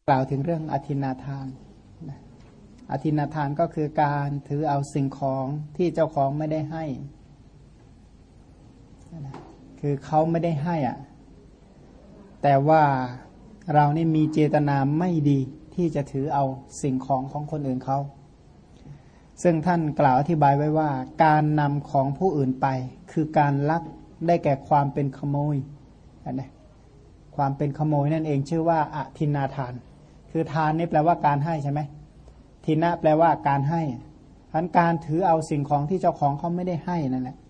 กล่าวถึงเรื่องอทินนาทานอทินนาทานก็คือการถือเอาสิ่งของที่เจ้าของไม่ได้ให้คือเขาไม่ได้ให้แต่ว่าเรานี่มีเจตนาไม่ดีที่จะถือเอาสิ่งของของคนอื่นเขาซึ่งท่านกล่าวอธิบายไว้ว่าการนำของผู้อื่นไปคือการลักได้แก่ความเป็นขโมยนะความเป็นขโมยนั่นเองชื่อว่าอทินนาทานคือทานนี่แปลว่าการให้ใช่ไหมทินะแปลว่าการให้เพราะการถือเอาสิ่งของที่เจ้าของเขาไม่ได้ให้นั่นแหละ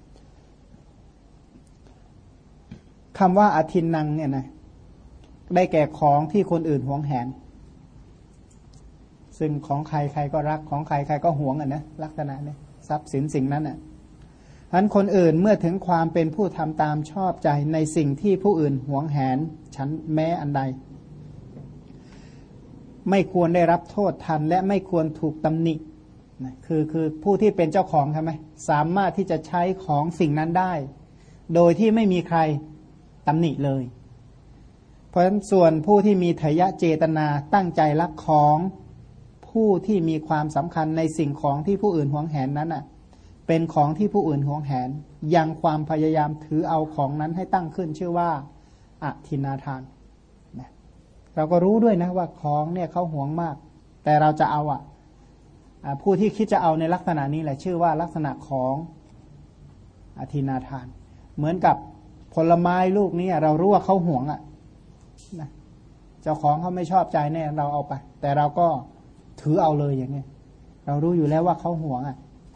คำว่าอทินนังเนี่ยนะได้แก่ของที่คนอื่นหวงแหนซึ่งของใครใครก็รักของใครใครก็หวงนะลักษณะนี้ทรัพย์สินสิ่งนั้นฉะนั้นคนอื่นเมื่อถึงความเป็นผู้ทำตามชอบใจในสิ่งที่ผู้อื่นหวงแหนฉันแม้อันใดไม่ควรได้รับโทษทันและไม่ควรถูกตำหนินะคือผู้ที่เป็นเจ้าของใช่ไหมสามารถที่จะใช้ของสิ่งนั้นได้โดยที่ไม่มีใครตำหนิเลยเพราะฉะนั้นส่วนผู้ที่มีทยะเจตนาตั้งใจรักของผู้ที่มีความสำคัญในสิ่งของที่ผู้อื่นหวงแหนนั้นเป็นของที่ผู้อื่นหวงแหนยังความพยายามถือเอาของนั้นให้ตั้งขึ้นชื่อว่าอทินนาทานเราก็รู้ด้วยนะว่าของเนี่ยเขาหวงมากแต่เราจะเอาผู้ที่คิดจะเอาในลักษณะนี้แหละชื่อว่าลักษณะของอทินนาทานเหมือนกับผลไม้ลูกนี้เรารู้ว่าเขาหวงนะเจ้าของเขาไม่ชอบใจแน่เราเอาไปแต่เราก็ถือเอาเลยอย่างนี้เรารู้อยู่แล้วว่าเขาหวง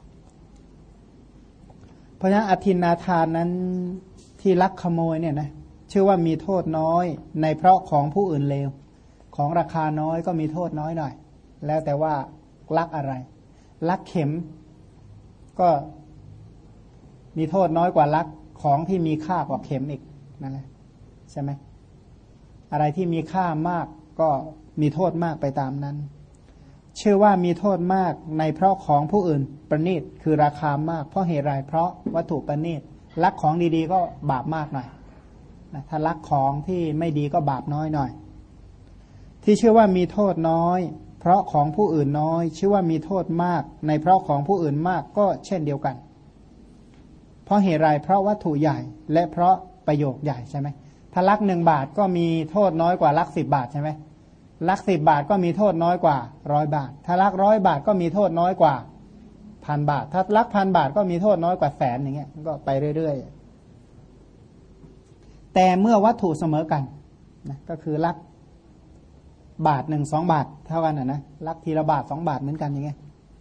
เพราะฉะนั้นอทินนาทานนั้นที่ลักขโมยเนี่ยนะชื่อว่ามีโทษน้อยในเพราะของผู้อื่นเลวของราคาน้อยก็มีโทษน้อยหน่อยแล้วแต่ว่าลักอะไรลักเข็มก็มีโทษน้อยกว่าลักของที่มีค่ากว่าเข็มอีกนั่นแหละใช่ไหมอะไรที่มีค่ามากก็มีโทษมากไปตามนั้นชื่อว่ามีโทษมากในเพราะของผู้อื่นประณีตคือราคามากเพราะเหตุไรเพราะวัตถุประณีตลักของดีๆก็บาปมากหน่อยนะถ้าลักของที่ไม่ดีก็บาปน้อยหน่อยที่ชื่อว่ามีโทษน้อยเพราะของผู้อื่นน้อยชื่อว่ามีโทษมากในเพราะของผู้อื่นมากก็เช่นเดียวกันเพราะเหตุไรเพราะวัตถุใหญ่และเพราะประโยคใหญ่ใช่ไหมถ้าลัก1 บาทก็มีโทษน้อยกว่าลัก10 บาทใช่ไหมลัก10 บาทก็มีโทษน้อยกว่า100 บาทถ้าลัก100 บาทก็มีโทษน้อยกว่า1,000 บาทถ้าลัก1,000 บาทก็มีโทษน้อยกว่า100,000อย่างเงี้ยก็ไปเรื่อยๆแต่เมื่อวัตถุเสมอกันนะก็คือลักบาท1 2 บาทเท่ากันนะลักทีละบาท2 บาทเหมือนกันอย่างเงี้ย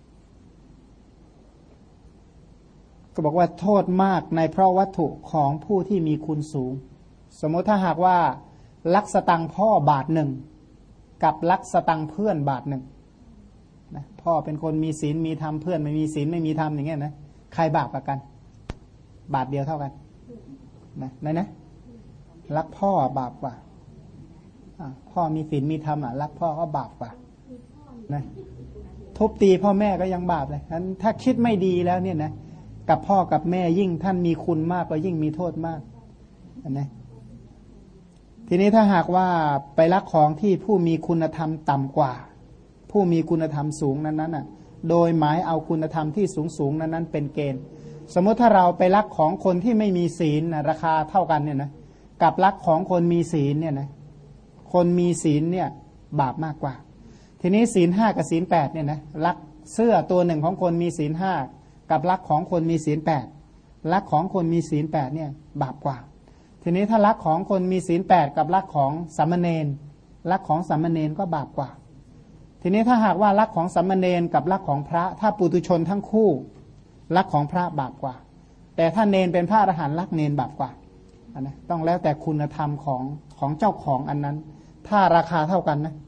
ก็บอกว่าโทษมากในเพราะวัตถุของผู้ที่มีคุณสูงสมมติถ้าหากว่าลักสตังพ่อบาท 1กับลักสตังเพื่อนบาท 1นะพ่อเป็นคนมีศีลมีธรรมเพื่อนไม่มีศีลไม่มีธรรมอย่างเงี้ยนะใครบาปกว่ากันบาทเดียวเท่ากันนะรักพ่อบาปกว่าพ่อมีศีลมีธรรมรักพ่อก็บาปกว่านะทุบตีพ่อแม่ก็ยังบาปเลยฉะนั้นถ้าคิดไม่ดีแล้วเนี่ยนะกับพ่อกับแม่ยิ่งท่านมีคุณมากก็ยิ่งมีโทษมากนะทีนี้ถ้าหากว่าไปลักของที่ผู้มีคุณธรรมต่ำกว่าผู้มีคุณธรรมสูงนั้นโดยหมายเอาคุณธรรมที่สูงนั้นเป็นเกณฑ์สมมติถ้าเราไปลักของคนที่ไม่มีศีลราคาเท่ากันเนี่ยนะกับลักของคนมีศีลเนี่ยนะคนมีศีลเนี่ยบาปมากกว่าทีนี้ศีล 5กับศีล 8เนี่ยนะลักเสื้อตัวหนึ่งของคนมีศีล 5กับลักของคนมีศีล 8ลักของคนมีศีล 8เนี่ยบาปกว่าทีนี้ถ้าลักของคนมีศีล 8กับลักของสามเณรลักของสามเณรก็บาปกว่าทีนี้ถ้าหากว่าลักของสามเณรกับลักของพระถ้าปุถุชนทั้งคู่ลักของพระบาปกว่าแต่ถ้าเณรเป็นพระอรหันต์ลักเณรบาปกว่านะต้องแล้วแต่คุณธรรมของเจ้าของอันนั้นถ้าราคาเท่ากันนะ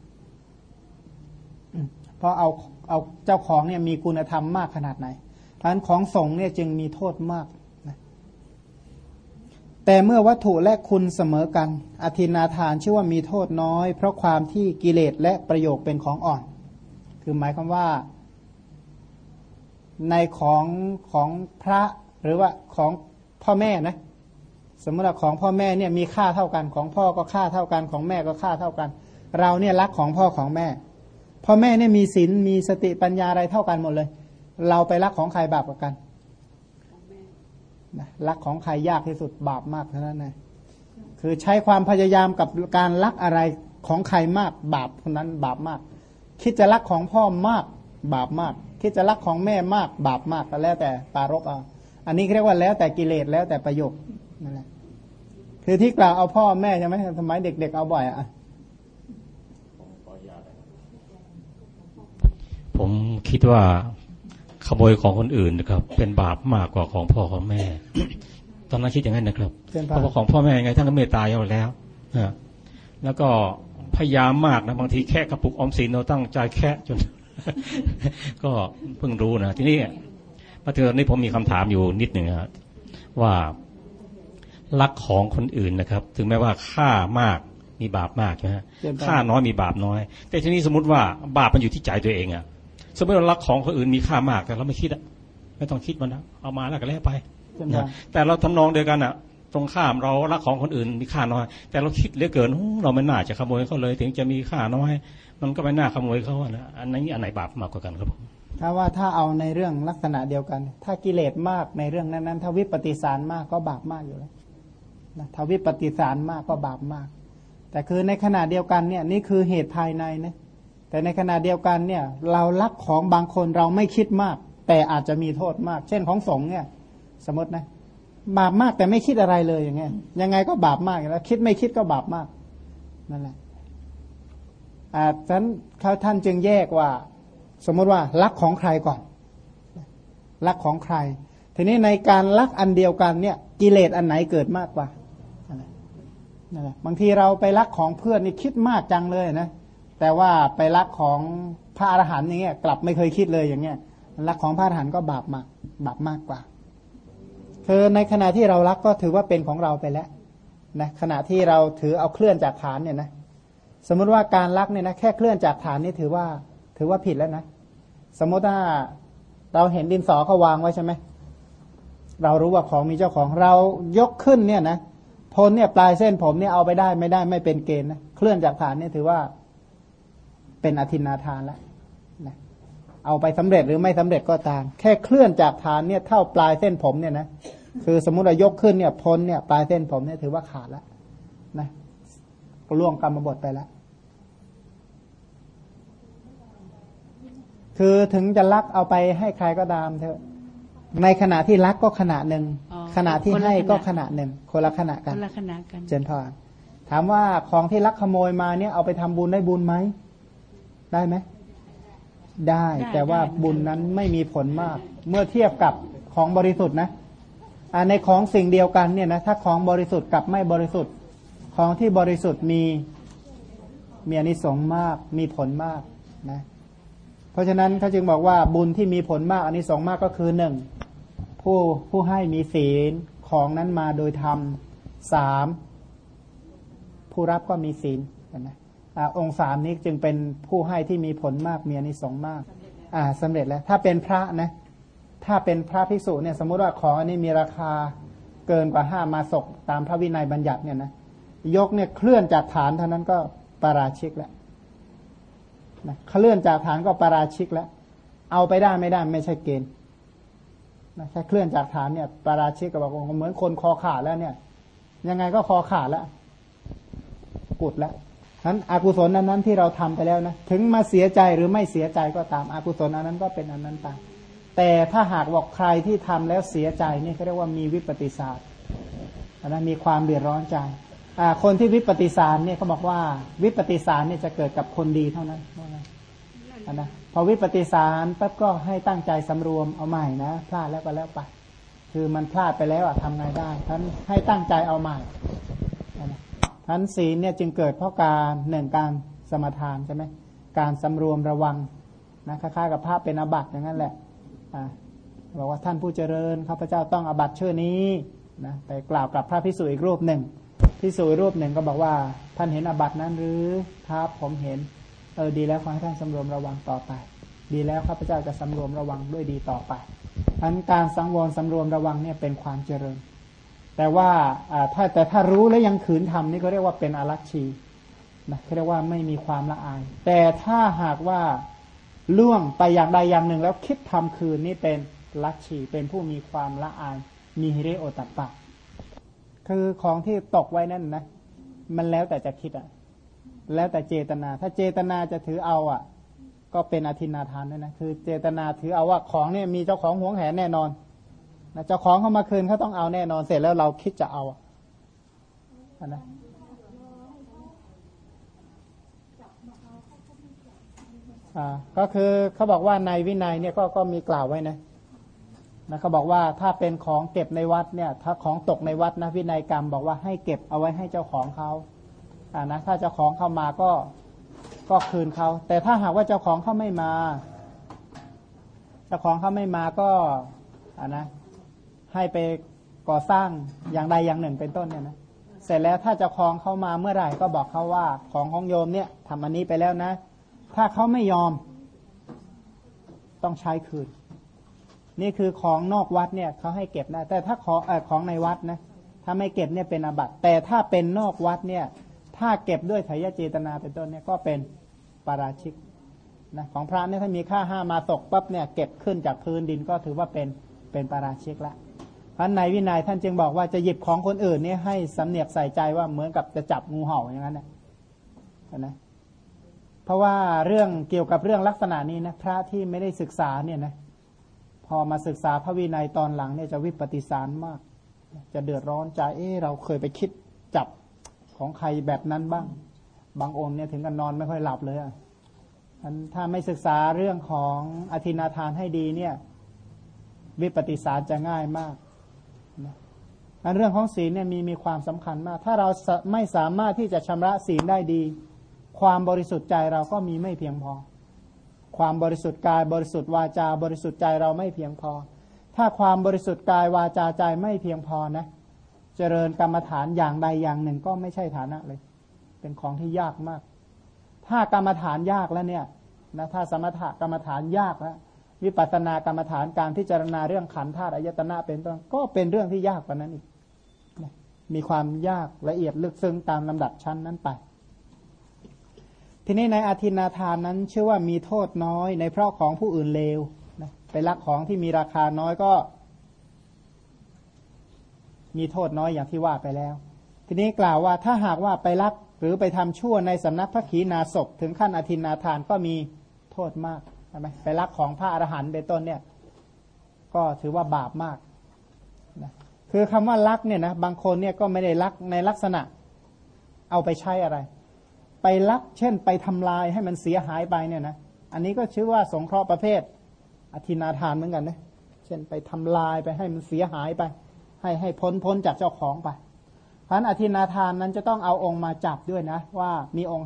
เพราะเอาเจ้าของเนี่ยมีคุณธรรมมากขนาดไหนเพราะฉะนั้นของสงฆ์เนี่ยจึงมีโทษมากนะแต่เมื่อวัตถุและคุณเสมอกันอทินนาทานชื่อว่ามีโทษน้อยเพราะความที่กิเลสและประโยคเป็นของอ่อนคือหมายความว่าในของพระหรือว่าของพ่อแม่นะสมมติว่าของพ่อแม่เนี่ยมีค่าเท่ากันของพ่อก็ค่าเท่ากันของแม่ก็ค่าเท่ากันเราเนี่ยรักของพ่อของแม่พ่อแม่เนี่ยมีศีลมีสติปัญญาอะไรเท่ากันหมดเลยเราไปรักของใครบาปกว่ากันรักของใครยากที่สุดบาปมากเท่านั้นนะคือใช้ความพยายามกับการรักอะไรของใครมากบาปคนนั้นบาปมากคิดจะรักของพ่อมากบาปมากคิดจะรักของแม่มากบาปมากก็แล้วแต่ปารภเอาอันนี้เรียกว่าแล้วแต่กิเลสแล้วแต่ประโยคนั่นแหละคือที่กล่าวเอาพ่อแม่ใช่ไหมสมัยเด็กๆเอาบ่อยผมคิดว่าขโมยของคนอื่นนะครับเป็นบาปมากกว่าของพ่อของแม่ ตอนนั้นคิดอย่างนั้นนะครับเพราะว่าของพ่อแม่ยังไงท่านก็เมตตาอยู่แล้วแล้วก็พยายามมากนะบางทีแค่กระปุกออมสินเราตั้งใจแค่จน ก็เพิ่งรู้นะทีนี้มาถึงตอนนี้ผมมีคำถามอยู่นิดหนึ่งครับว่ารักของคนอื่นนะครับถึงแม้ว่าค่ามากมีบาปมากใช่ไหมค่าน้อยมีบาปน้อยแต่ทีนี้สมมติว่าบาปมันอยู่ที่ใจตัวเองอะสมมติเรารักของคนอื่นมีค่ามากแต่เราไม่คิดอะไม่ต้องคิดมันนะเอามาแล้วก็แล้วไปแต่เราทำนองเดียวกันอะตรงข้ามเรารักของคนอื่นมีค่าน้อยแต่เราคิดเหลือเกินเราไม่น่าจะขโมยเขาเลยถึงจะมีค่าน้อยมันก็ไม่น่าขโมยเขานะอันนี้อันไหนบาปมากกว่ากันครับผมถ้าเอาในเรื่องลักษณะเดียวกันถ้ากิเลสมากในเรื่องนั้นๆถ้าวิปฏิสารมากก็บาปมากอยู่แล้วนะถ้าวิปฏิสารมากก็บาปมากแต่คือในขณะเดียวกันเนี่ยนี่คือเหตุภายในนะแต่ในขณะเดียวกันเนี่ยเรารักของบางคนเราไม่คิดมากแต่อาจจะมีโทษมากเช่นของสงฆ์เนี่ยสมมตินะบาปมากแต่ไม่คิดอะไรเลยอย่างเงี้ยยังไงก็บาปมากแล้วคิดไม่คิดก็บาปมากนั่นแหละฉะนั้นท่านจึงแยกว่าสมมติว่ารักของใครก่อนรักของใครทีนี้ในการรักอันเดียวกันเนี่ยกิเลสอันไหนเกิดมากกว่านั่นแหละบางทีเราไปรักของเพื่อนนี่คิดมากจังเลยนะแต่ว่าไปรักของพระอรหันต์อย่างเงี้ยกลับไม่เคยคิดเลยอย่างเงี้ยรักของพระอรหันต์ก็บาปมากกว่าคือในขณะที่เรารักก็ถือว่าเป็นของเราไปแล้วนะขณะที่เราถือเอาเคลื่อนจากฐานเนี่ยนะสมมติว่าการรักเนี่ยนะแค่เคลื่อนจากฐานนี่ถือว่าผิดแล้วนะสมมติว่าเราเห็นดินสอเขาวางไว้ใช่ไหมเรารู้ว่าของมีเจ้าของเรายกขึ้นเนี่ยนะพลเนี่ยปลายเส้นผมเนี่ยเอาไปได้ไม่ได้ไม่เป็นเกณฑ์นะเคลื่อนจากฐานเนี่ยถือว่าเป็นอทินนาทานแล้วนะเอาไปสำเร็จหรือไม่สำเร็จก็ตามแค่เคลื่อนจากฐานเนี่ยเท่าปลายเส้นผมเนี่ยนะคือสมมุติว่ายกขึ้นเนี่ยพลเนี่ยปลายเส้นผมเนี่ยถือว่าขาดแล้วนะล่วงกรรมบทไปแล้วคือถึงจะรักเอาไปให้ใครก็ตามเถอะในขณะที่รักก็ขณะหนึ่งขณะที่ให้ก็ขณะหนึ่งคนละขณะกันเจนพอถามว่าของที่ลักขโมยมาเนี่ยเอาไปทำบุญได้บุญไหมได้ไหมได้แต่ว่าบุญนั้นไม่มีผลมากเมื่อเทียบกับของบริสุทธิ์นะในของสิ่งเดียวกันเนี่ยนะถ้าของบริสุทธิ์กับไม่บริสุทธิ์ของที่บริสุทธิ์มีอานิสงส์มากมีผลมากนะเพราะฉะนั้นเขาจึงบอกว่าบุญที่มีผลมากอานิสงส์มากก็คือหนึ่งผู้ให้มีศีลของนั้นมาโดยธรรมสามผู้รับก็มีศีลนะองค์สามนี้จึงเป็นผู้ให้ที่มีผลมากมีอานิสงส์มากสำเร็จแล้วถ้าเป็นพระนะถ้าเป็นพระภิกษุเนี่ยสมมุติว่าของอันนี้มีราคาเกินกว่า5 มาศกตามพระวินัยบัญญัติเนี่ยนะยกเนี่ยเคลื่อนจากฐานเท่านั้นก็ปาราชิกแล้วนะเคลื่อนจากฐานก็ปาราชิกแล้วเอาไปได้ไม่ได้ไม่ใช่เกณฑ์นะแค่เคลื่อนจากฐานเนี่ยปาราชิกก็บอกว่าเหมือนคนคอขาดแล้วเนี่ยยังไงก็คอขาดแล้วกุดแล้วนั้นอกุศลนั้นที่เราทำไปแล้วนะถึงมาเสียใจหรือไม่เสียใจก็ตามอกุศลนั้นก็เป็นอันนั้นไปแต่ถ้าหากบอกใครที่ทำแล้วเสียใจนี่เขาเรียกว่ามีวิปฏิสารนะมีความเดือดร้อนใจคนที่วิปฏิสารเนี่ยเขาบอกว่าวิปฏิสารเนี่ยจะเกิดกับคนดีเท่านั้นนะพอวิปฏิสารปั๊บก็ให้ตั้งใจสำรวมเอาใหม่นะพลาดแล้วก็แล้วไปคือมันพลาดไปแล้วทำไงได้ท่านให้ตั้งใจเอาใหม่ท่านศีลเนี่ยจึงเกิดเพราะการสมทานใช่ไหมการสำรวมระวังนะคล้ายๆกับพระเป็นอาบัติอย่างนั้นแหละบอกว่าท่านผู้เจริญข้าพเจ้าต้องอาบัติชื่อนี้นะไปกล่าวกับพระภิกษุอีกรูปหนึ่งภิกษุรูปหนึ่งก็บอกว่าท่านเห็นอาบัตินั้นหรือครับผมเห็นดีแล้วขอให้ท่านสำรวมระวังต่อไปดีแล้วข้าพเจ้าจะสำรวมระวังด้วยดีต่อไปอันการสังวรสำรวมระวังเนี่ยเป็นความเจริญแต่ว่าถ้ารู้แล้วยังขืนทำนี่ก็เรียกว่าเป็นอรัชชีนะเรียกว่าไม่มีความละอายแต่ถ้าหากว่าล่วงไปอย่างใดอย่างหนึ่งแล้วคิดทำคืนนี่เป็นลัทธิเป็นผู้มีความละอายมีฮิริโอตัปปะคือของที่ตกไว้นั่นนะมันแล้วแต่จะคิดอ่ะแล้วแต่เจตนาถ้าเจตนาจะถือเอาอ่ะก็เป็นอธินาทานด้วยนะคือเจตนาถือเอาว่าของเนี่ยมีเจ้าของหวงแหนแน่นอนนะเจ้าของเขามาคืนเขาต้องเอาแน่นอนเสร็จแล้วเราคิดจะเอาอ่ะนะก็คือเขาบอกว่าในวินัยเนี่ยก็มีกล่าวไว้นะเขาบอกว่าถ้าเป็นของเก็บในวัดเนี่ยถ้าของตกในวัดนะวินัยกรรมบอกว่าให้เก็บเอาไว้ให้เจ้าของเขานะถ้าเจ้าของเข้ามาก็คืนเขาแต่ถ้าหากว่าเจ้าของเขาไม่มาเจ้าของเขาไม่มาก็นะให้ไปก่อสร้างอย่างใดอย่างหนึ่งเป็นต้นเนี่ยนะเสร็จแล้วถ้าเจ้าของเขามาเมื่อไหร่ก็บอกเขาว่าของโยมเนี่ยทำอันนี้ไปแล้วนะถ้าเขาไม่ยอมต้องใช้คืนนี่คือของนอกวัดเนี่ยเขาให้เก็บได้แต่ถ้าของในวัดนะถ้าไม่เก็บเนี่ยเป็นอาบัติแต่ถ้าเป็นนอกวัดเนี่ยถ้าเก็บด้วยไถยเจตนาเป็นต้นเนี่ยก็เป็นปาราชิกนะของพระเนี่ยถ้ามีค่า5มาตกปั๊บเนี่ยเก็บขึ้นจากพื้นดินก็ถือว่าเป็นปาราชิกละเพราะในวินัยท่านจึงบอกว่าจะหยิบของคนอื่นเนี่ยให้สำเนียกใส่ใจว่าเหมือนกับจะจับงูเห่าอย่างนั้นนะเพราะว่าเรื่องเกี่ยวกับเรื่องลักษณะนี้นะพระที่ไม่ได้ศึกษาเนี่ยนะพอมาศึกษาพระวินัยตอนหลังเนี่ยจะวิปฏิสารมากจะเดือดร้อนใจเราเคยไปคิดจับของใครแบบนั้นบ้างบางองค์เนี่ยถึงกันนอนไม่ค่อยหลับเลยถ้าไม่ศึกษาเรื่องของอธินาทานให้ดีเนี่ยวิปฏิสารจะง่ายมากเรื่องของศีลเนี่ยมีความสำคัญมากถ้าเราไม่สามารถที่จะชำระศีลได้ดีความบริสุทธิ์ใจเราก็มีไม่เพียงพอความบริสุทธิ์กายบริสุทธิ์วาจาบริสุทธิ์ใจเราไม่เพียงพอถ้าความบริสุทธิ์กายวาจาใจไม่เพียงพอนะเจริญกรรมฐานอย่างใดอย่างหนึ่งก็ไม่ใช่ฐานะเลยเป็นของที่ยากมากถ้ากรรมฐานยากแล้วเนี่ยนะถ้าสมถกรรมฐานยากแล้ววิปัสสนากรรมฐานการพิจารณาเรื่องขันธ์ธาตุอายตนะเป็นต้นก็เป็นเรื่องที่ยากกว่านั้นอีกมีความยากละเอียดลึกซึ้งตามลำดับชั้นนั้นไปทีนี้ในอธินาทานนั้นชื่อว่ามีโทษน้อยในเพราะของผู้อื่นเลวนะไปลักของที่มีราคาน้อยก็มีโทษน้อยอย่างที่ว่าไปแล้วทีนี้กล่าวว่าถ้าหากว่าไปลักหรือไปทำชั่วในสำนักพระขีณาสพถึงขั้นอธินาทานก็มีโทษมากใช่ไหมไปลักของพระอรหันต์เป็นต้นเนี่ยก็ถือว่าบาปมากนะคือคำว่าลักเนี่ยนะบางคนเนี่ยก็ไม่ได้ลักในลักษณะเอาไปใช้อะไรไปลักเช่นไปทำลายให้มันเสียหายไปเนี่ยนะอันนี้ก็ชื่อว่าสงเคราะห์ประเภทอธินาทานเหมือนกันนะเช่นไปทำลายไปให้มันเสียหายไปให้พ้นจากเจ้าของไปเพราะฉะนั้นอธินาทานนั้นจะต้องเอาองค์มาจับด้วยนะว่ามีองค์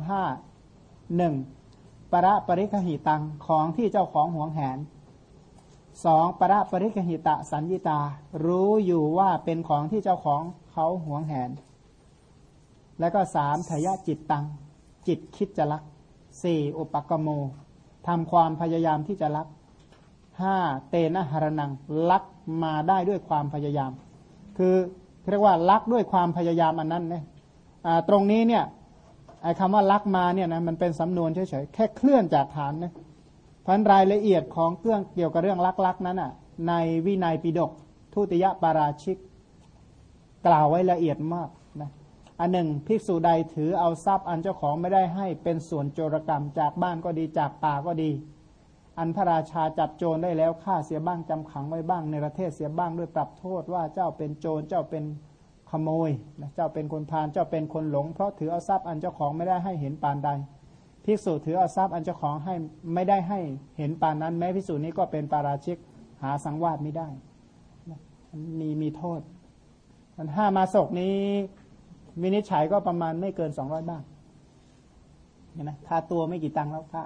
1ปรปริคหิตังของที่เจ้าของหวงแหน2ปรปริคหิตะสัญญิตารู้อยู่ว่าเป็นของที่เจ้าของเขาหวงแหนแล้วก็3ทยจิตตังจิตคิดจะลัก4อุปกโมทำความพยายามที่จะลัก5เตนะหรนังลักมาได้ด้วยความพยายามคือเรียกว่าลักด้วยความพยายามอันนั้นเนี่ยตรงนี้เนี่ยไอ้คำว่าลักมาเนี่ยนะมันเป็นสำนวนเฉยๆแค่เคลื่อนจากฐานนะเพราะรายละเอียดของเรื่องเกี่ยวกับเรื่องลักนั้นอ่ะในวินัยปิฎกทุติยปาราชิกกล่าวไว้ละเอียดมากนะอันหนึ่งภิกษุใดถือเอาทรัพย์อันเจ้าของไม่ได้ให้เป็นส่วนโจรกรรมจากบ้านก็ดีจากป่าก็ดีอันพระราชาจับโจรได้แล้วฆ่าเสียบ้างจำขังไว้บ้างในประเทศเสียบ้างด้วยปรับโทษว่าเจ้าเป็นโจรเจ้าเป็นขโมยนะเจ้าเป็นคนพาลเจ้าเป็นคนหลงเพราะถือเอาทรัพย์อันเจ้าของไม่ได้ให้เห็นปานใดภิกษุถือเอาทรัพย์อันเจ้าของให้ไม่ได้ให้เห็นปานนั้นแม้ภิกษุนี้ก็เป็นปาราชิกหาสังวาสไม่ได้มีโทษมัน5มาศกนี้วินิจฉัยก็ประมาณไม่เกิน200 บาทนะค่าตัวไม่กี่ตังค์แล้วค่า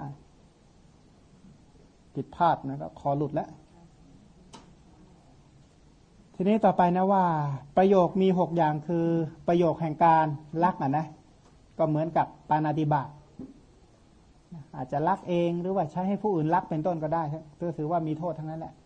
ผิดพลาดนะก็คอหลุดแล้วทีนี้ต่อไปนะว่าประโยคมี6อย่างคือประโยคแห่งการลักนะก็เหมือนกับปาณาติบาตอาจจะลักเองหรือว่าใช้ให้ผู้อื่นลักเป็นต้นก็ได้ก็ถือว่ามีโทษทั้งนั้นแหละ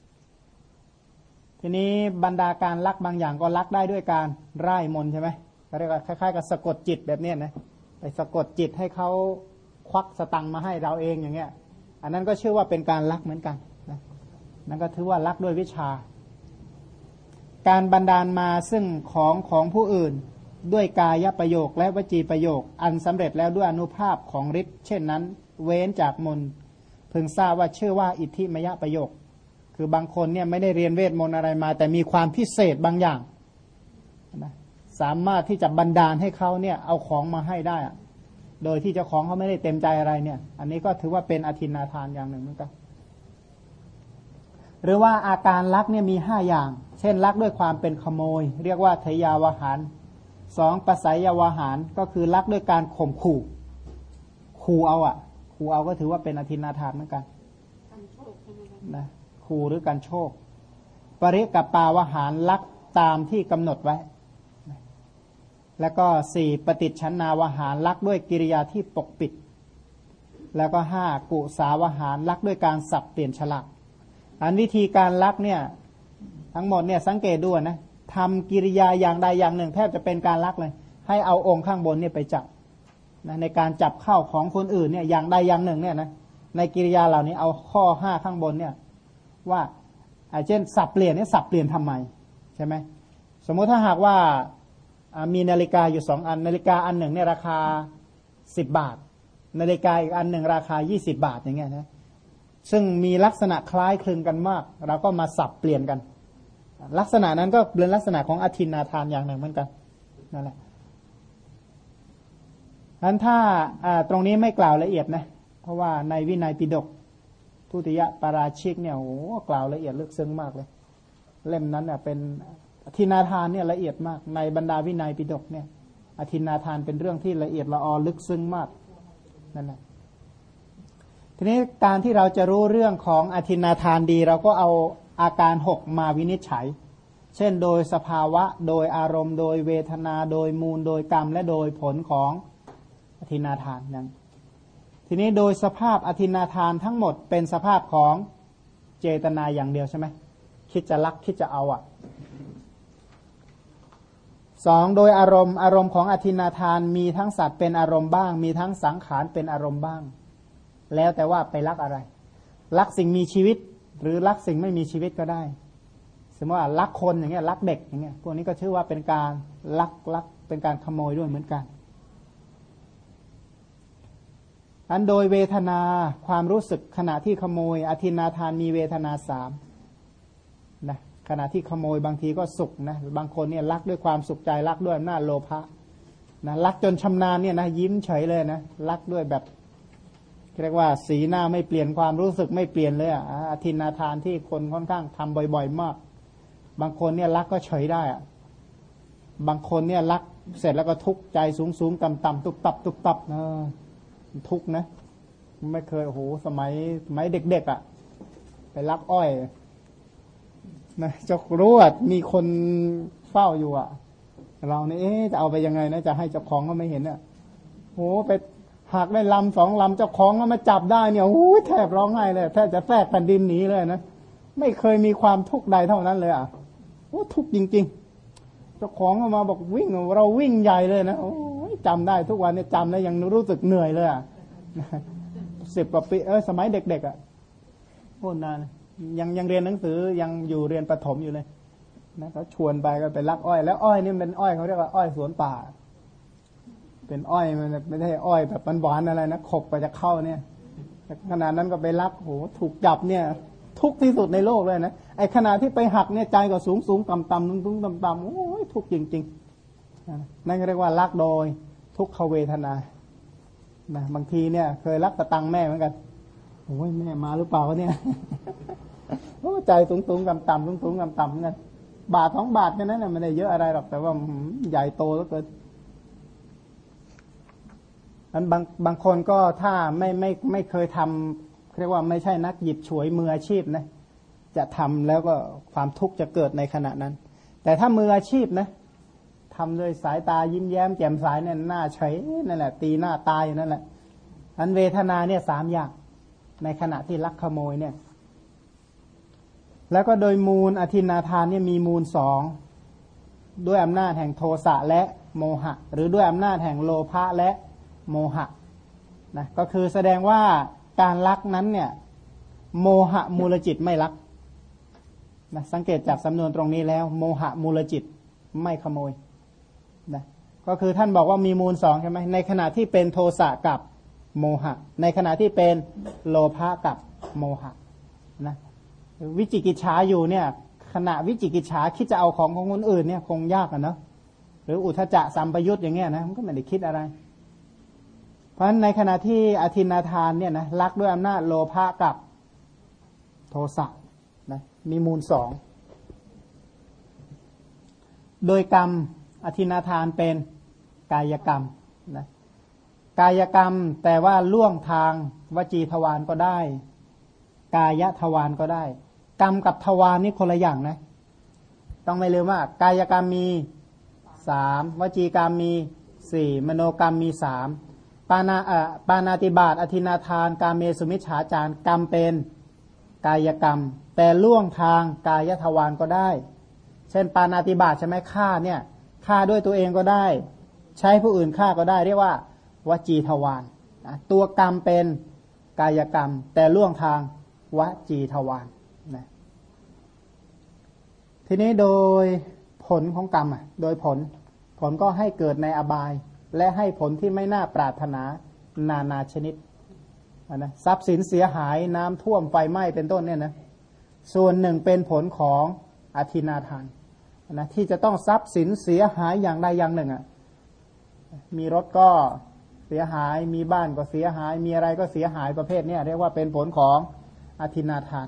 ทีนี้บรรดาการลักบางอย่างก็ลักได้ด้วยการร่ายมนต์ใช่ไหมเขาเรียกว่าคล้ายๆกับสะกดจิตแบบนี้นะไปสะกดจิตให้เขาควักสตังค์มาให้เราเองอย่างเงี้ยอันนั้นก็ชื่อว่าเป็นการลักเหมือนกันนะนั่นก็ถือว่าลักด้วยวิชาการบันดาลมาซึ่งของผู้อื่นด้วยกายประโยคและวจีประโยคอันสำเร็จแล้วด้วยอนุภาพของฤทธิ์เช่นนั้นเว้นจากมนต์พึงทราบว่าชื่อว่าอิทธิมยประโยคคือบางคนเนี่ยไม่ได้เรียนเวทมนต์อะไรมาแต่มีความพิเศษบางอย่างนะสามารถที่จะบันดาลให้เขาเนี่ยเอาของมาให้ได้โดยที่เจ้าของเขาไม่ได้เต็มใจอะไรเนี่ยอันนี้ก็ถือว่าเป็นอทินนาทานอย่างหนึ่งเหมือนกันหรือว่าอาการลักเนี่ยมี5อย่างเช่นลักด้วยความเป็นขโมยเรียกว่าทยาวหาร2ปสัยยาวหารก็คือลักด้วยการข่มขู่เอาขู่เอาก็ถือว่าเป็นอทินนาทานเหมือนกันนะขู่หรือการโชคปริกับปาวหารลักตามที่กำหนดไว้แล้วก็4ปฏิฉันนาวหารลักด้วยกิริยาที่ปกปิดแล้วก็5กุสาวหารลักด้วยการสับเปลี่ยนฉลากอันวิธีการลักเนี่ยทั้งหมดเนี่ยสังเกตดูนะทำกิริยาอย่างใดอย่างหนึ่งแทบจะเป็นการลักเลยให้เอาองค์ข้างบนเนี่ยไปจับนะในการจับเข้าของคนอื่นเนี่ยอย่างใดอย่างหนึ่งเนี่ยนะในกิริยาเหล่านี้เอาข้อ5ข้างบนเนี่ยว่าเช่นสับเปลี่ยนเนี่ยสับเปลี่ยนทำไมใช่ไหมสมมติถ้าหากว่ามีนาฬิกาอยู่2อันนาฬิกาอันหนึ่งเนี่ยราคา10 บาทนาฬิกาอีกอันหนึ่งราคา20 บาทอย่างเงี้ยนะซึ่งมีลักษณะคล้ายคลึงกันมากเราก็มาสับเปลี่ยนกันลักษณะนั้นก็เป็นลักษณะของอทินนาทานอย่างหนึ่งเหมือนกันนั่นแหละอันถ้าตรงนี้ไม่กล่าวละเอียดนะเพราะว่าในวินัยปิฎกทุติยปาราชิกเนี่ยโอ้กล่าวละเอียดลึกซึ้งมากเลยเล่มนั้นเนี่ยเป็นอทินนาทานเนี่ยละเอียดมากในบรรดาวินัยปิฎกเนี่ยอทินนาทานเป็นเรื่องที่ละเอียดละออลึกซึ้งมากนั่นแหละทีนี้การที่เราจะรู้เรื่องของอทินนาทานดีเราก็เอาอาการ6มาวินิจฉัยเช่นโดยสภาวะโดยอารมณ์โดยเวทนาโดยมูลโดยกรรมและโดยผลของอทินนาทานนั้นทีนี้โดยสภาพอทินนาทานทั้งหมดเป็นสภาพของเจตนาอย่างเดียวใช่ไหมคิดจะลักคิดจะเอา2โดยอารมณ์ของอทินนาทานมีทั้งสัตว์เป็นอารมณ์บ้างมีทั้งสังขารเป็นอารมณ์บ้างแล้วแต่ว่าไปลักอะไรลักสิ่งมีชีวิตหรือลักสิ่งไม่มีชีวิตก็ได้สมมติว่าลักคนอย่างเงี้ยลักเด็กอย่างเงี้ยพวกนี้ก็ชื่อว่าเป็นการลักเป็นการขโมยด้วยเหมือนกันอันโดยเวทนาความรู้สึกขณะที่ขโมยอทินนาทานมีเวทนา3นะขณะที่ขโมยบางทีก็สุขนะบางคนเนี่ยลักด้วยความสุขใจลักด้วยอำนาจโลภะนะลักจนชำนาญเนี่ยนะยิ้มเฉยเลยนะลักด้วยแบบเรียกว่าสีหน้าไม่เปลี่ยนความรู้สึกไม่เปลี่ยนเลยอทินนาทานที่คนค่อนข้างทำบ่อยๆมากบางคนเนี่ยลักก็เฉยได้บางคนเนี่ยลักเสร็จแล้วก็ทุกข์ใจสูงๆต่ำๆตุบตับทุกข์นะไม่เคยโอ้โหสมัยเด็กๆไปลักอ้อยนะจะรู้ว่ามีคนเฝ้าอยู่เราเนี่ยจะเอาไปยังไงนะจะให้เจ้าของก็ไม่เห็นโหไปหากได้ลำ2 ลำเจ้าของก็มาจับได้เนี่ยโอ้แทบร้องไห้เลยแทบจะแทรกแผ่นดินหนีเลยนะไม่เคยมีความทุกข์ใดเท่านั้นเลยโอ้ทุกข์จริงๆเจ้าของก็มาบอกวิ่งเราวิ่งใหญ่เลยนะโอ้จำได้ทุกวันเนี่ยจำแล้วยังรู้สึกเหนื่อยเลย10 กว่าปีสมัยเด็กๆโอ้นานยังเรียนหนังสือยังอยู่เรียนประถมอยู่เลยนะเขาชวนไปก็ไปลักอ้อยแล้วอ้อยนี่เป็นอ้อยเขาเรียกว่าอ้อยสวนป่าเป็นอ้อยมันไม่ใช่อ้อยแบบหวานอะไรนะขบไปจะเข้าเนี่ยขนาดนั้นก็ไปลักโหถูกจับเนี่ยทุกข์ที่สุดในโลกเลยนะไอ้ขณะที่ไปหักเนี่ยใจก็สูงต่ำต่ำโอ้ยทุกข์จริงๆนั่นเรียกว่าลักโดยทุกขเวทนานะบางทีเนี่ยเคยลักสตังค์แม่เหมือนกันโอ้ยแม่มาหรือเปล่าเนี่ยโอ้ใจสูงต่ำต่ำเหมือนกันบาท2 บาทแค่นั้นน่ะไม่ได้เยอะอะไรหรอกแต่ว่าใหญ่โตเหลือเกินนั้นบางคนก็ถ้าไม่เคยทำเรียกว่าไม่ใช่นักหยิบฉวยมืออาชีพนะจะทำแล้วก็ความทุกข์จะเกิดในขณะนั้นแต่ถ้ามืออาชีพนะทำด้วยสายตายิ้มแย้มแจ่มใสเนี่ยหน้าเฉยนั่นแหละตีหน้าตายอยู่นั่นแหละอันเวทนาเนี่ย3 อย่างในขณะที่ลักขโมยเนี่ยแล้วก็โดยมูลอทินนาทานเนี่ยมีมูล2ด้วยอำนาจแห่งโทสะและโมหะหรือด้วยอำนาจแห่งโลภะและโมหะนะก็คือแสดงว่าการลักนั้นเนี่ยโมหะมูลจิตไม่ลักนะสังเกตจากสำนวนตรงนี้แล้วโมหะมูลจิตไม่ขโมยนะก็คือท่านบอกว่ามีมูลสองใช่ไหมในขณะที่เป็นโทสะกับโมหะในขณะที่เป็นโลภะกับโมหะนะวิจิกิจฉาอยู่เนี่ยขณะวิจิกิจฉาคิดจะเอาของคนอื่นเนี่ยคงยากอ่ะเนาะหรืออุทจจะสัมปยุตอย่างเงี้ยนะมันก็ไม่ได้คิดอะไรเพราะฉะนั้นในขณะที่อทินนาทานเนี่ยนะลักด้วยอำนาจโลภะกับโทสะนะมีมูลสองโดยกรรมอทินนาทานเป็นกายกรรมนะกายกรรมแต่ว่าล่วงทางวจีทวารก็ได้กายทวารก็ได้กรรมกับทวารนี่คนละอย่างนะต้องไม่ลืมว่ากายกรรมมี3วจีกรรมมี4มโนกรรมมี3ปาณาติบาตอทินนาทานกาเมสุมิจฉาจารกรรมเป็นกายกรรมแต่ล่วงทางกายทวารก็ได้เช่นปาณาติบาตใช่ไหมฆ่าเนี่ยฆ่าด้วยตัวเองก็ได้ใช้ผู้อื่นฆ่าก็ได้เรียกว่าวจีทวารตัวกรรมเป็นกายกรรมแต่ล่วงทางวจีทวารนะทีนี้โดยผลของกรรมโดยผลก็ให้เกิดในอบายและให้ผลที่ไม่น่าปรารถนานานาชนิดนะทรัพย์สินเสียหายน้ำท่วมไฟไหม้เป็นต้นเนี่ยนะส่วนหนึ่งเป็นผลของอทินนาทานนะที่จะต้องทรัพย์สินเสียหายอย่างใดอย่างหนึ่งมีรถก็เสียหายมีบ้านก็เสียหายมีอะไรก็เสียหายประเภทนี้เรียกว่าเป็นผลของอทินนาทาน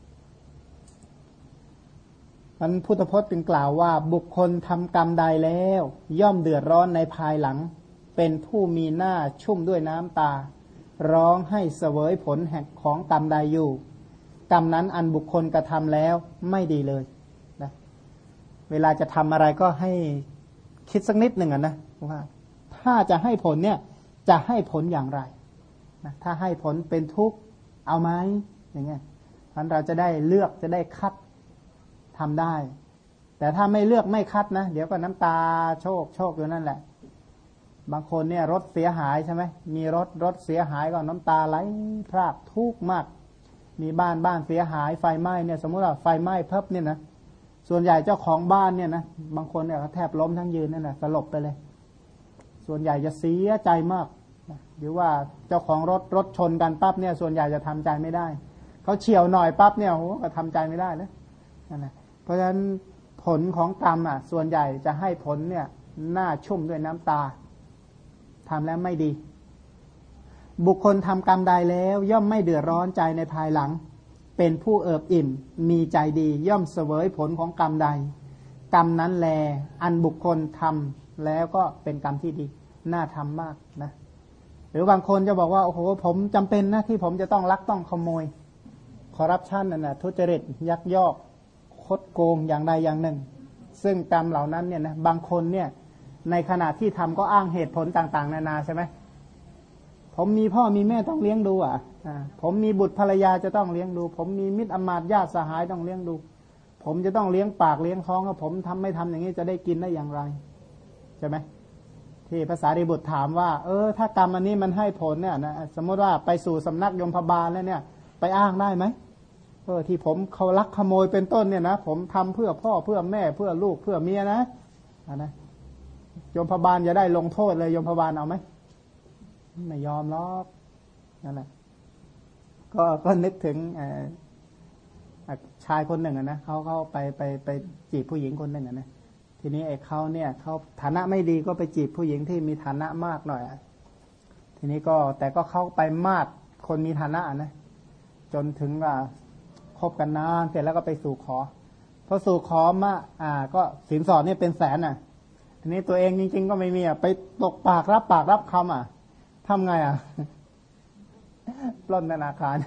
มันพุทธพจน์จึงกล่าวว่าบุคคลทำกรรมใดแล้วย่อมเดือดร้อนในภายหลังเป็นผู้มีหน้าชุ่มด้วยน้ำตาร้องให้เสวยผลแห่งของกรรมใดอยู่กรรมนั้นอันบุคคลกระทำแล้วไม่ดีเลยนะเวลาจะทำอะไรก็ให้คิดสักนิดหนึ่งนะว่าถ้าจะให้ผลเนี่ยจะให้ผลอย่างไรนะถ้าให้ผลเป็นทุกข์เอาไหมอย่างเงี้ยเพราะเราจะได้เลือกจะได้คัดทำได้แต่ถ้าไม่เลือกไม่คัดนะเดี๋ยวก็น้ำตาโชกอยู่นั่นแหละบางคนเนี่ยรถเสียหายใช่ไหมมีรถเสียหายก็น้ำตาไหลพรากทุกข์มากมีบ้านเสียหายไฟไหม้เนี่ยสมมติว่าไฟไหม้เพิ่มเนี่ยนะส่วนใหญ่เจ้าของบ้านเนี่ยนะบางคนเนี่ยแทบล้มทั้งยืนนั่นแหละสลบไปเลยส่วนใหญ่จะเสียใจมากหรือว่าเจ้าของรถชนกันปั๊บเนี่ยส่วนใหญ่จะทำใจไม่ได้เขาเฉี่ยวหน่อยปั๊บเนี่ยโหก็ทำใจไม่ได้แล้วนั่นแหละเพราะฉะนั้นผลของกรรมส่วนใหญ่จะให้ผลเนี่ยหน้าชุ่มด้วยน้ำตาทำแล้วไม่ดีบุคคลทำกรรมใดแล้วย่อมไม่เดือดร้อนใจในภายหลังเป็นผู้เอิบอิ่มมีใจดีย่อมเสวยผลของกรรมใดกรรมนั้นแลอันบุคคลทำแล้วก็เป็นกรรมที่ดีน่าทำมากนะหรือบางคนจะบอกว่าโอ้โหผมจำเป็นนะที่ผมจะต้องลักต้องขโมยคอร์รัปชันนั่นนะทุจริตยักยอกคดโกงอย่างใดอย่างหนึ่งซึ่งกรรมเหล่านั้นเนี่ยนะบางคนเนี่ยในขณะที่ทำก็อ้างเหตุผลต่างๆนานาใช่ไหมผมมีพ่อมีแม่ต้องเลี้ยงดูผมมีบุตรภรรยาจะต้องเลี้ยงดูผมมีมิตรอมาตย์ญาติสหายต้องเลี้ยงดูผมจะต้องเลี้ยงปากเลี้ยงท้องแล้วผมไม่ทำอย่างนี้จะได้กินได้อย่างไรใช่ไหมที่ภาษาริบุตรถามว่าถ้ากรรมอันนี้มันให้ผลเนี่ยนะสมมติว่าไปสู่สำนักยมพบาลแล้วเนี่ยไปอ้างได้ไหมที่ผมเขาลักขโมยเป็นต้นเนี่ยนะผมทำเพื่อพ่อเพื่อแม่เพื่อลูกเพื่อเมียนะยมพบาลจะได้ลงโทษเลยยมพบาลเอาไหมไม่ยอมหรอกนั่นแหละก็นึกถึงชายคนหนึ่งนะเขาไปจีบผู้หญิงคนหนึ่งนะทีนี้เขาเนี่ยเขาฐานะไม่ดีก็ไปจีบผู้หญิงที่มีฐานะมากหน่อยทีนี้ก็แต่ก็เข้าไปมาดคนมีฐานะนะจนถึงว่าคบกันนานเสร็จแล้วก็ไปสู่ขอพอสู่ขอมาก็สินสอดเนี่ยเป็นแสนทีนี้ตัวเองจริงๆก็ไม่มีไปตกปากรับคำทำไงปล้นธนาคาร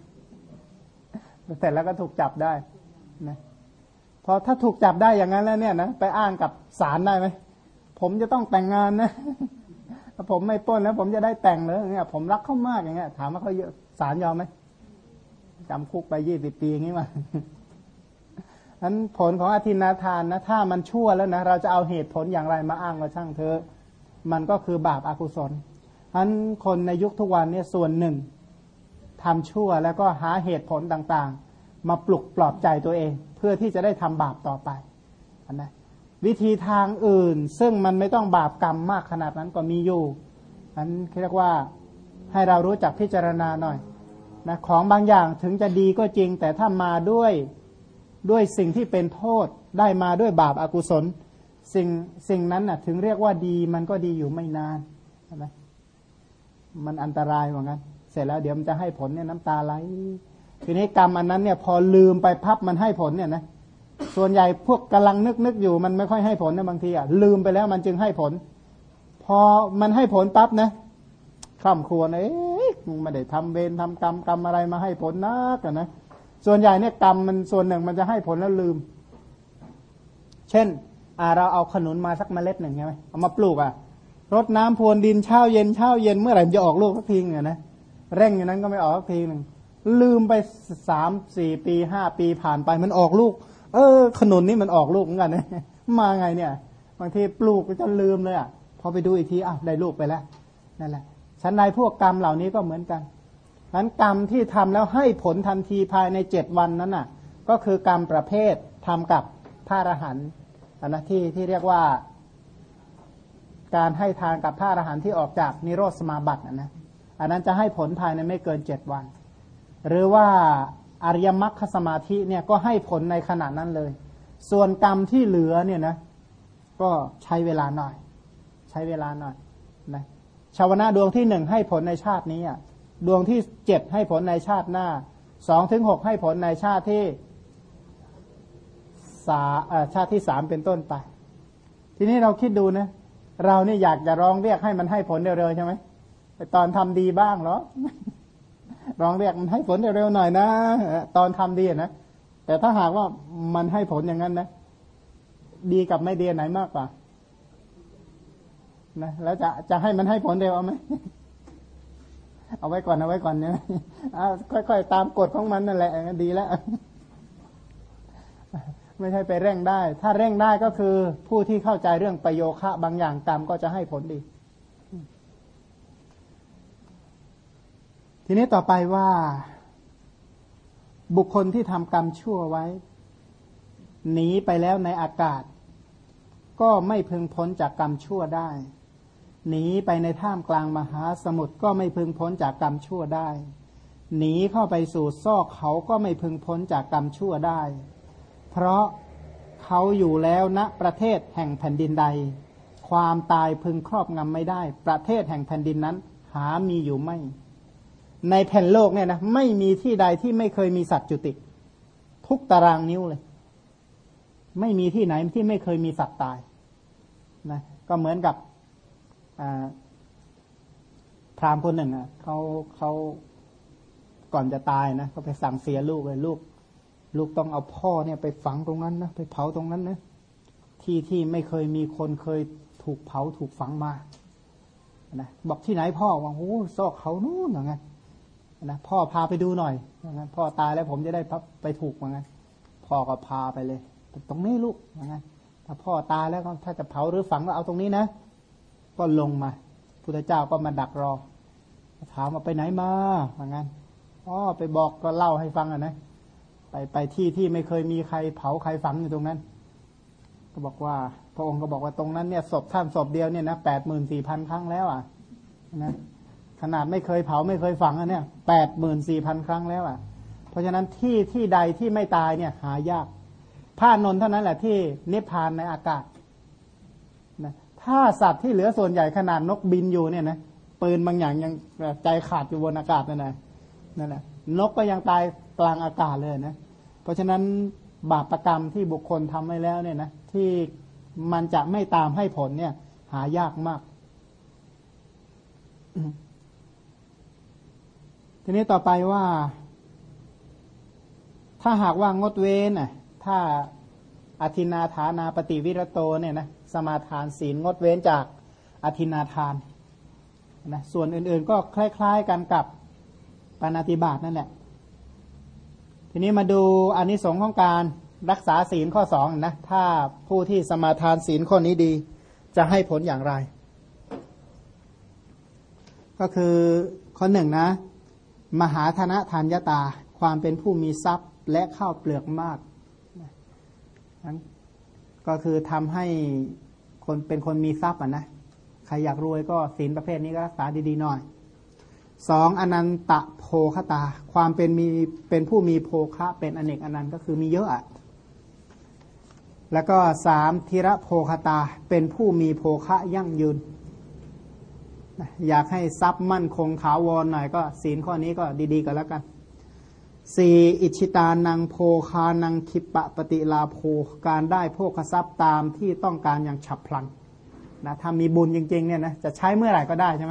เสร็จแล้วก็ถูกจับได้นะพอถ้าถูกจับได้อย่างนั้นแล้วเนี่ยนะไปอ้างกับศาลได้ไหมผมจะต้องแต่งงานนะถ้าผมไม่ปล้นแล้วผมจะได้แต่งเลยเนี่ยผมรักเขามากอย่างเงี้ยถามว่าเขาศาลยอมไหมจำคุกไป20 ปีอย่างนี้มานั้นผลของอทินนาทานนะถ้ามันชั่วแล้วนะเราจะเอาเหตุผลอย่างไรมาอ้างว่าช่างเถอะมันก็คือบาปอกุศลนั้นคนในยุคทุกวันนี้ส่วนหนึ่งทำชั่วแล้วก็หาเหตุผลต่างๆมาปลุกปลอบใจตัวเองเพื่อที่จะได้ทำบาปต่อไปนะวิธีทางอื่นซึ่งมันไม่ต้องบาปกรรมมากขนาดนั้นก็มีอยู่นั้นเรียกว่าให้เรารู้จักพิจารณาหน่อยนะของบางอย่างถึงจะดีก็จริงแต่ถ้ามาด้วยสิ่งที่เป็นโทษได้มาด้วยบาปอกุศลสิ่งนั้นน่ะถึงเรียกว่าดีมันก็ดีอยู่ไม่นานใช่ไหมมันอันตรายเหมือนกันเสร็จแล้วเดี๋ยวมันจะให้ผลเนี่ยน้ำตาไหลทีนี้กรรมอันนั้นเนี่ยพอลืมไปพับมันให้ผลเนี่ยนะส่วนใหญ่พวกกำลังนึกอยู่มันไม่ค่อยให้ผลนะบางทีอ่ะลืมไปแล้วมันจึงให้ผลพอมันให้ผลปั๊บนะข้ามครวญไม่ได้ทำเวรทำกรรมอะไรมาให้ผลนักนะส่วนใหญ่เนี่ยกรรมมันส่วนหนึ่งมันจะให้ผลแล้วลืมเช่นเราเอาขนุนมาสักเมล็ดหนึ่งใช่ไหมเอามาปลูกรดน้ำพรวนดินเช้าเย็นเมื่อไหร่จะออกลูกสักทีเนี่ยนะเร่งอย่างนั้นก็ไม่ออกสักทีหนึ่งลืมไป3-4 ปี5 ปีผ่านไปมันออกลูกขนุนนี่มันออกลูกเหมือนกันนะมาไงเนี่ยบางทีปลูกก็จะลืมเลยพอไปดูอีกทีได้ลูกไปแล้วนั่นแหละชั้นใดพวกกรรมเหล่านี้ก็เหมือนกันนั้นกรรมที่ทำแล้วให้ผลทันทีภายใน7 วันนั้นก็คือกรรมประเภททำกับพระอรหันต์นะที่เรียกว่าการให้ทานกับพระอรหันต์ที่ออกจากนิโรธสมาบัตินะอันนั้นจะให้ผลภายในไม่เกิน7 วันหรือว่าอริยมรรคสมาธิเนี่ยก็ให้ผลในขณะนั้นเลยส่วนกรรมที่เหลือเนี่ยนะก็ใช้เวลาหน่อยนะชาวนะดวงที่1ให้ผลในชาตินี้ดวงที่7ให้ผลในชาติหน้า 2-6ให้ผลในชาติที่3เป็นต้นไปทีนี้เราคิดดูนะเราเนี่ยอยากจะร้องเรียกให้มันให้ผลเร็วๆใช่ไหมตอนทำดีบ้างเหรอร้องเรียกมันให้ผลเร็วๆหน่อยนะตอนทำดีนะแต่ถ้าหากว่ามันให้ผลอย่างนั้นนะดีกับไม่ดีไหนมากกว่านะแล้วจะให้มันให้ผลเร็วเอาไหมเอาไว้ก่อนเนี่ยค่อยๆตามกฎของมันนั่นแหละดีแล้วไม่ใช่ไปเร่งได้ถ้าเร่งได้ก็คือผู้ที่เข้าใจเรื่องประโยคะบางอย่างกรรมก็จะให้ผลดีทีนี้ต่อไปว่าบุคคลที่ทำกรรมชั่วไว้หนีไปแล้วในอากาศก็ไม่พึงพ้นจากกรรมชั่วได้หนีไปในท่ามกลางมหาสมุทรก็ไม่พึงพ้นจากกรรมชั่วได้หนีเข้าไปสู่ซอกเขาก็ไม่พึงพ้นจากกรรมชั่วได้เพราะเขาอยู่แล้วณประเทศแห่งแผ่นดินใดความตายพึงครอบงำไม่ได้ประเทศแห่งแผ่นดินนั้นหามีอยู่ไม่ในแผ่นโลกเนี่ยนะไม่มีที่ใดที่ไม่เคยมีสัตว์จุติทุกตารางนิ้วเลยไม่มีที่ไหนที่ไม่เคยมีสัตว์ตายนะก็เหมือนกับพราหมณ์คนหนึ่งเขาก่อนจะตายนะเขาไปสั่งเสียลูกเลยลูกต้องเอาพ่อเนี่ยไปฝังตรงนั้นนะไปเผาตรงนั้นนะที่ไม่เคยมีคนเคยถูกเผาถูกฝังมานะบอกที่ไหนพ่อว่าโอ้ซอกเขานู่นอย่างนั้นนะพ่อพาไปดูหน่อยอย่างนั้นพ่อตายแล้วผมจะได้ไปถูกอย่างนั้นพ่อก็พาไปเลยตรงนี้ลูกอย่างนั้นถ้าพ่อตายแล้วก็ถ้าจะเผาหรือฝังก็เอาตรงนี้นะก็ลงมาพุทธเจ้าก็มาดักรอถามว่าไปไหนมาอย่างนั้นไปบอกก็เล่าให้ฟังนะไปที่ไม่เคยมีใครเผาใครฝังอยู่ตรงนั้นก็บอกว่าพระองค์ก็บอกว่าตรงนั้นเนี่ยศพท่านศพเดียวเนี่ยนะ84,000 ครั้งแล้วนะขนาดไม่เคยเผาไม่เคยฝังเนี่ย84,000 ครั้งแล้วเพราะฉะนั้นที่ใดที่ไม่ตายเนี่ยหายากพระอานนท์เท่านั้นแหละที่นิพพานในอากาศนะถ้าสัตว์ที่เหลือส่วนใหญ่ขนาดนกบินอยู่เนี่ยนะปืนบางอย่างยังใจขาดอยู่บนอากาศนั่นแหละนกก็ยังตายกลางอากาศเลยนะเพราะฉะนั้นบาปกรรมที่บุคคลทำไว้แล้วเนี่ยนะที่มันจะไม่ตามให้ผลเนี่ยหายากมากทีนี้ต่อไปว่าถ้าหากว่างดเว้นถ้าอทินนาทานาปฏิวิรโตเนี่ยนะสมาทานศีลงดเว้นจากอทินนาทานนะส่วนอื่นๆก็คล้ายๆกันกับปาณาติบาตนั่นแหละทีนี้มาดูอานิสงส์ของการรักษาศีลข้อสองนะถ้าผู้ที่สมาทานศีลข้อนี้ดีจะให้ผลอย่างไรก็คือข้อหนึ่งนะมหาธนทานยตาความเป็นผู้มีทรัพย์และข้าวเปลือกมากนั้นก็คือทำให้คนเป็นคนมีทรัพย์นะใครอยากรวยก็ศีลประเภทนี้ก็รักษาดีๆหน่อยสองอนันตโภคตาความเป็นผู้มีโภคะเป็นอเนกอนันต์ก็คือมีเยอะอะแล้วก็สามธิระโภคตาเป็นผู้มีโภคะยั่งยืนอยากให้ทรัพย์มั่นคงถาวรหน่อยก็ศีลข้อนี้ก็ดีๆก็แล้วกันสี่อิชิตานังโภคานังคิปะปฏิลาโภการได้โภคทรัพย์ตามที่ต้องการอย่างฉับพลันนะถ้ามีบุญจริงๆเนี่ยนะจะใช้เมื่อไหร่ก็ได้ใช่ไหม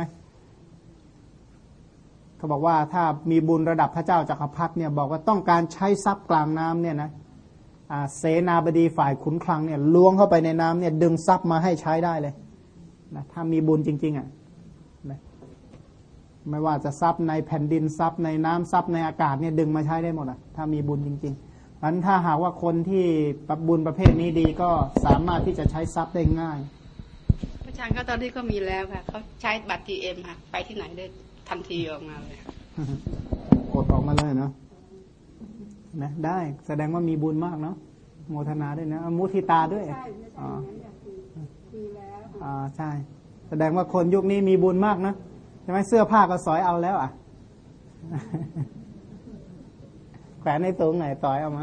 เขาบอกว่าถ้ามีบุญระดับพระเจ้าจักรพรรดิเนี่ยบอกว่าต้องการใช้ทรัพย์กลางน้ำเนี่ยนะเสนาบดีฝ่ายขุนคลังเนี่ยล้วงเข้าไปในน้ำเนี่ยดึงทรัพย์มาให้ใช้ได้เลยนะถ้ามีบุญจริงๆอ่ะนะไม่ว่าจะทรัพย์ในแผ่นดินทรัพย์ในน้ำทรัพย์ในอากาศเนี่ยดึงมาใช้ได้หมดอ่ะถ้ามีบุญจริงๆงั้นถ้าหากว่าคนที่บุญประเภทนี้ดีก็สามารถที่จะใช้ทรัพย์ได้ง่ายอาจารย์ก็ตอนนี้ก็มีแล้วค่ะเขาใช้บัตร TM ค่ะไปที่ไหนได้ทันทีออกมาเลยกดออกมาเลยเนาะนะได้แสดงว่ามีบุญมากเนาะโมทนาด้วยนะมุทิตาด้วยใช่แสดงว่าคนยุคนี้มีบุญมากนะใช่ไหมเสื้อผ้าก็สอยเอาแล้วอ่ะแขวนในตู้ไหนสอยเอามา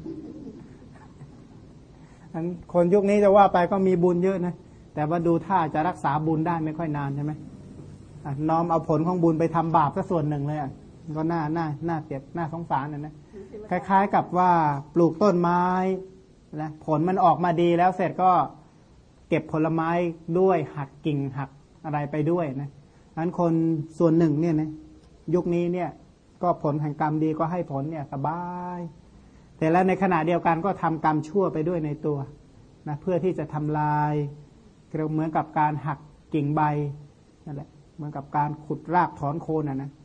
คนยุคนี้จะว่าไปก็มีบุญเยอะนะแต่ว่าดูท่าจะรักษาบุญได้ไม่ค่อยนานใช่ไหมน้อมเอาผลของบุญไปทำบาปก็ส่วนหนึ่งเลยอ่ะก็น่าเจ็บน่าสงสารนะคล้ายๆกับว่าปลูกต้นไม้นะผลมันออกมาดีแล้วเสร็จก็เก็บผลไม้ด้วยหักกิ่งหักอะไรไปด้วยนะนั้นคนส่วนหนึ่งเนี่ยนะยุคนี้เนี่ยก็ผลแห่งกรรมดีก็ให้ผลเนี่ยสบายแต่แล้วในขณะเดียวกันก็ทำกรรมชั่วไปด้วยในตัวนะเพื่อที่จะทำลายเหมือนกับการหักกิ่งใบนั่นแหละเหมือนกับการขุดรากถอนโคนนะ